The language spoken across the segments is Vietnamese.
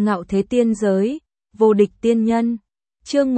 Ngạo thế tiên giới, vô địch tiên nhân. Chương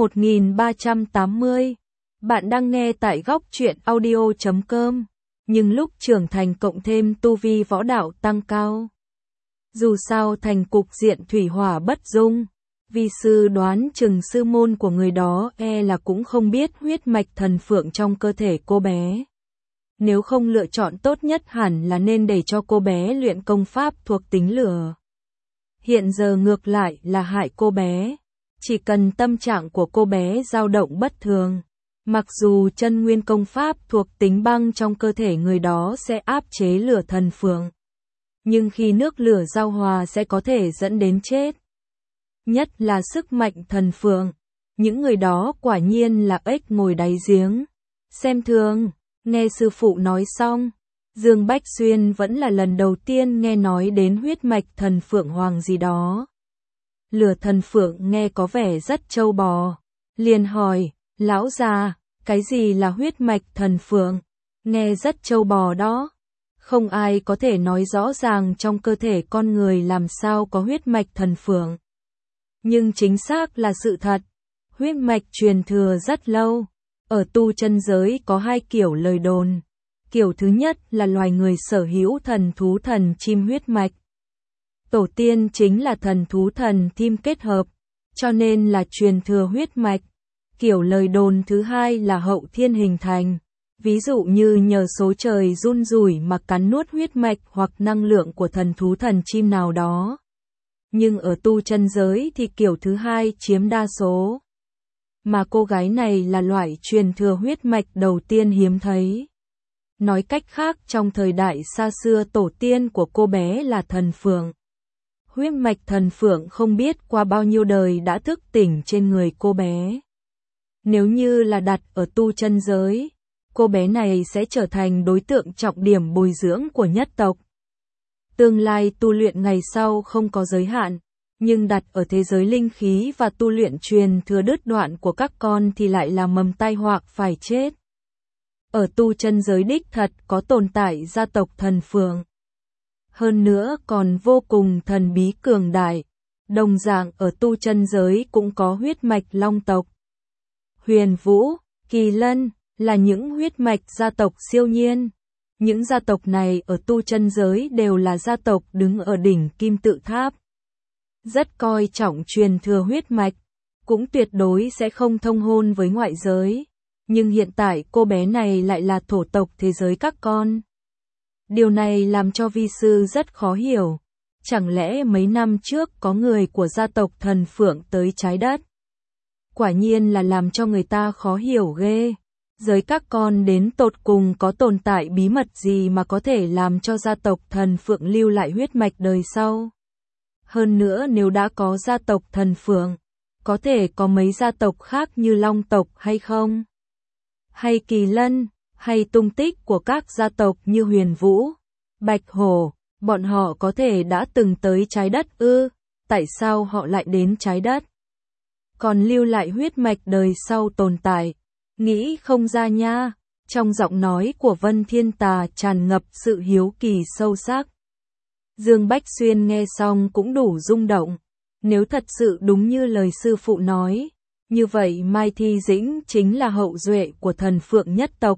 1380. Bạn đang nghe tại góc truyện audio.com. Nhưng lúc trưởng thành cộng thêm tu vi võ đạo tăng cao. Dù sao thành cục diện thủy hỏa bất dung, vi sư đoán chừng sư môn của người đó là cũng không biết huyết mạch thần phượng trong cơ thể cô bé. Nếu không lựa chọn tốt nhất hẳn là nên để cho cô bé luyện công pháp thuộc tính lửa. Hiện giờ ngược lại là hại cô bé. Chỉ cần tâm trạng của cô bé dao động bất thường, mặc dù chân nguyên công pháp thuộc tính băng trong cơ thể người đó sẽ áp chế lửa thần phượng, nhưng khi nước lửa giao hòa sẽ có thể dẫn đến chết. Nhất là sức mạnh thần phượng, những người đó quả nhiên là ếch ngồi đáy giếng. Xem thường, nghe sư phụ nói xong, Dương Bách Xuyên vẫn là lần đầu tiên nghe nói đến huyết mạch thần phượng hoàng gì đó. Lửa thần phượng nghe có vẻ rất trâu bò, liền hỏi, lão già, cái gì là huyết mạch thần phượng? Nghe rất trâu bò đó. Không ai có thể nói rõ ràng trong cơ thể con người làm sao có huyết mạch thần phượng. Nhưng chính xác là sự thật, huyết mạch truyền thừa rất lâu. Ở tu chân giới có hai kiểu lời đồn. Kiểu thứ nhất là loài người sở hữu thần thú thần chim huyết mạch. Tổ tiên chính là thần thú thần chim kết hợp, cho nên là truyền thừa huyết mạch. Kiểu lời đồn thứ hai là hậu thiên hình thành. Ví dụ như nhờ số trời run rủi mà cắn nuốt huyết mạch hoặc năng lượng của thần thú thần chim nào đó. Nhưng ở tu chân giới thì kiểu thứ hai chiếm đa số. Mà cô gái này là loại truyền thừa huyết mạch đầu tiên hiếm thấy. Nói cách khác, trong thời đại xa xưa tổ tiên của cô bé là thần phượng. Huyết mạch thần phượng không biết qua bao nhiêu đời đã thức tỉnh trên người cô bé. Nếu như là đặt ở tu chân giới, cô bé này sẽ trở thành đối tượng trọng điểm bồi dưỡng của nhất tộc. Tương lai tu luyện ngày sau không có giới hạn, nhưng đặt ở thế giới linh khí và tu luyện truyền thừa đứt đoạn của các con thì lại là mầm tai họa phải chết. Ở tu chân giới đích thật có tồn tại gia tộc thần phượng. Hơn nữa còn vô cùng thần bí cường đại. Đồng dạng ở tu chân giới cũng có huyết mạch long tộc. Huyền Vũ, Kỳ Lân là những huyết mạch gia tộc siêu nhiên. Những gia tộc này ở tu chân giới đều là gia tộc đứng ở đỉnh kim tự tháp. Rất coi trọng truyền thừa huyết mạch, cũng tuyệt đối sẽ không thông hôn với ngoại giới. Nhưng hiện tại cô bé này lại là thổ tộc thế giới các con. Điều này làm cho vi sư rất khó hiểu. Chẳng lẽ mấy năm trước có người của gia tộc thần phượng tới trái đất? Quả nhiên là làm cho người ta khó hiểu ghê. Giới các con đến tột cùng có tồn tại bí mật gì mà có thể làm cho gia tộc thần phượng lưu lại huyết mạch đời sau? Hơn nữa nếu đã có gia tộc thần phượng, có thể có mấy gia tộc khác như Long tộc hay không? Hay Kỳ Lân, hay tung tích của các gia tộc như Huyền Vũ, Bạch Hổ, bọn họ có thể đã từng tới trái đất ư? Tại sao họ lại đến trái đất? Còn lưu lại huyết mạch đời sau tồn tại? Nghĩ không ra nha. Trong giọng nói của Vân Thiên Tà tràn ngập sự hiếu kỳ sâu sắc. Dương Bách Xuyên nghe xong cũng đủ rung động. Nếu thật sự đúng như lời sư phụ nói, như vậy Mai Thi Dĩnh chính là hậu duệ của thần phượng nhất tộc.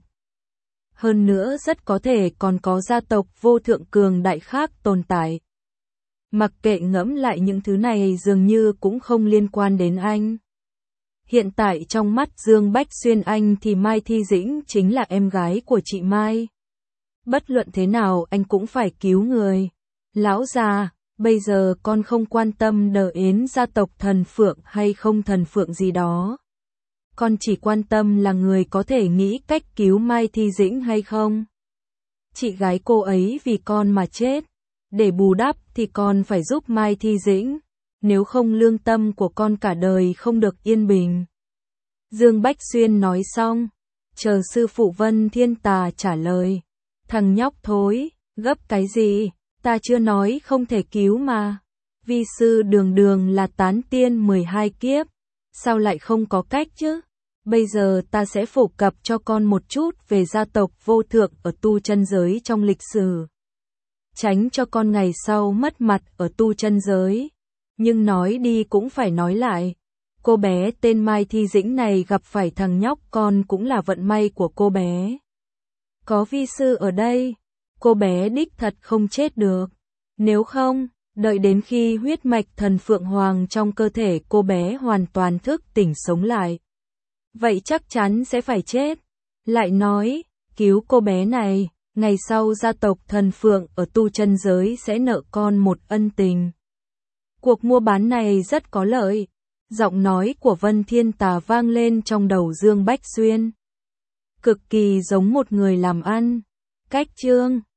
Hơn nữa rất có thể còn có gia tộc vô thượng cường đại khác tồn tại. Mặc kệ ngẫm lại những thứ này dường như cũng không liên quan đến anh. Hiện tại trong mắt Dương Bách Xuyên anh thì Mai Thi Dĩnh chính là em gái của chị Mai. Bất luận thế nào anh cũng phải cứu người. Lão già, bây giờ con không quan tâm đến gia tộc thần phượng hay không thần phượng gì đó. Con chỉ quan tâm là người có thể nghĩ cách cứu Mai Thi Dĩnh hay không. Chị gái cô ấy vì con mà chết. Để bù đắp thì con phải giúp Mai Thi Dĩnh. Nếu không lương tâm của con cả đời không được yên bình. Dương Bách Xuyên nói xong, chờ sư phụ Vân Thiên Tà trả lời. Thằng nhóc thối, gấp cái gì, ta chưa nói không thể cứu mà. Vi sư đường đường là tán tiên 12 kiếp, sao lại không có cách chứ? Bây giờ ta sẽ phổ cập cho con một chút về gia tộc vô thượng ở tu chân giới trong lịch sử. Tránh cho con ngày sau mất mặt ở tu chân giới. Nhưng nói đi cũng phải nói lại. Cô bé tên Mai Thi Dĩnh này gặp phải thằng nhóc con cũng là vận may của cô bé. Có vi sư ở đây, cô bé đích thật không chết được. Nếu không, đợi đến khi huyết mạch thần Phượng Hoàng trong cơ thể cô bé hoàn toàn thức tỉnh sống lại, vậy chắc chắn sẽ phải chết. Lại nói, cứu cô bé này, ngày sau gia tộc thần Phượng ở tu chân giới sẽ nợ con một ân tình. Cuộc mua bán này rất có lợi. Giọng nói của Vân Thiên Tà vang lên trong đầu Dương Bách Xuyên. Cực kỳ giống một người làm ăn. Cách chương